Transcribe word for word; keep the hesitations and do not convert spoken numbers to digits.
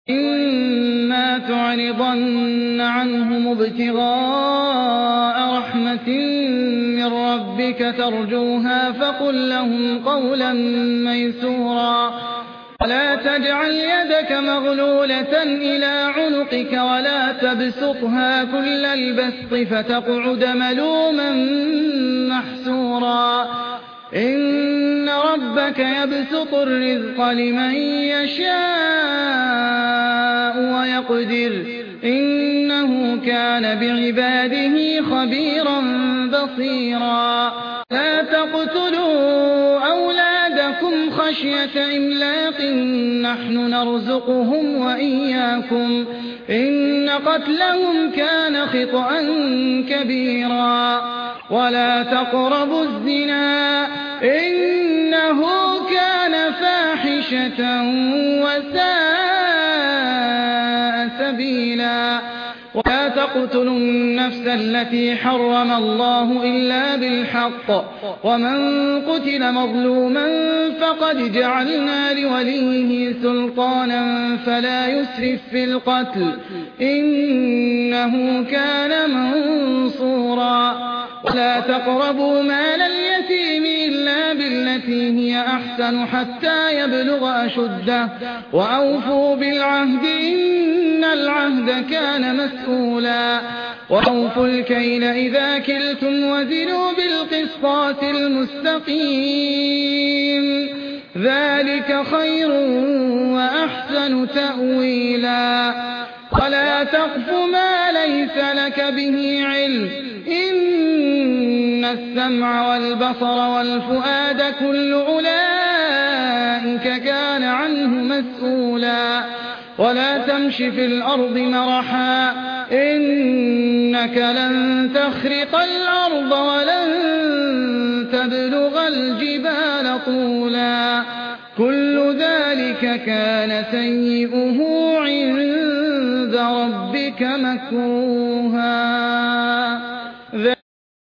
وإما تعرضن عنهم ابتغاء رحمة من ربك ترجوها فقل لهم قولا ميسورا ولا تجعل يدك مغلولة إلى عنقك ولا تبسطها كل البسط فتقعد ملوما محسورا إن ربك يبسط الرزق لمن يشاء ويقدر إنه كان بعباده خبيرا بصيرا لا تقتلوا أولادكم خشية إملاق نحن نرزقهم وإياكم إن قتلهم كان خطأ كبيرا ولا تقربوا الزنا إنه كان فاحشة وساء سبيلا ولا تقتلوا النفس التي حرم الله إلا بالحق ومن قتل مظلوما فقد جعلنا لوليه سلطانا فلا يسرف في القتل إنه كان منصورا ولا تقربوا مال اليتيم إلا بالتي هي أحسن حتى يبلغ أشده وأوفوا بالعهد إن العهد كان مسؤولا وأوفوا الكيل إذا كلتم وزنوا بالقسطاس المستقيم ذلك خير وأحسن تأويلا ولا تقف ما ليس لك به علم إن السمع والبصر والفؤاد كل أولئك كان عنه مسؤولا ولا تمش في الأرض مرحا إنك لن تخرق الأرض ولن تبلغ الجبال طولا كل ذلك كان سيئه عند ربك مكروها